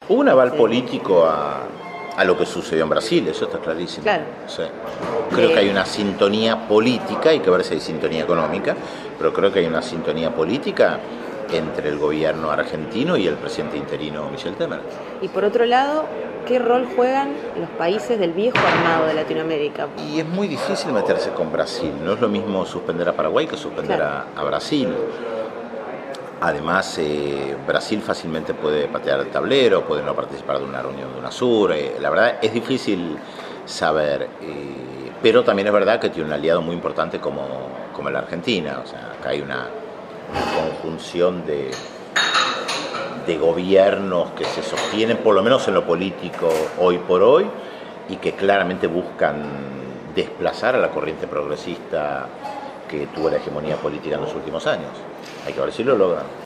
Hubo un aval político a lo que sucedió en Brasil, eso está clarísimo. Claro. Sí. Creo que hay una sintonía política, hay que ver si hay sintonía económica, pero creo que hay una sintonía política entre el gobierno argentino y el presidente interino Michel Temer. Y por otro lado, ¿qué rol juegan los países del viejo armado de Latinoamérica? Y es muy difícil meterse con Brasil, no es lo mismo suspender a Paraguay que suspender Claro. a Brasil. Además, Brasil fácilmente puede patear el tablero, puede no participar de una reunión de UNASUR. La verdad es difícil saber, pero también es verdad que tiene un aliado muy importante como la Argentina. O sea, acá hay una conjunción de gobiernos que se sostienen, por lo menos en lo político, hoy por hoy, y que claramente buscan desplazar a la corriente progresista que tuvo la hegemonía política en los últimos años. Hay que ver si lo logran.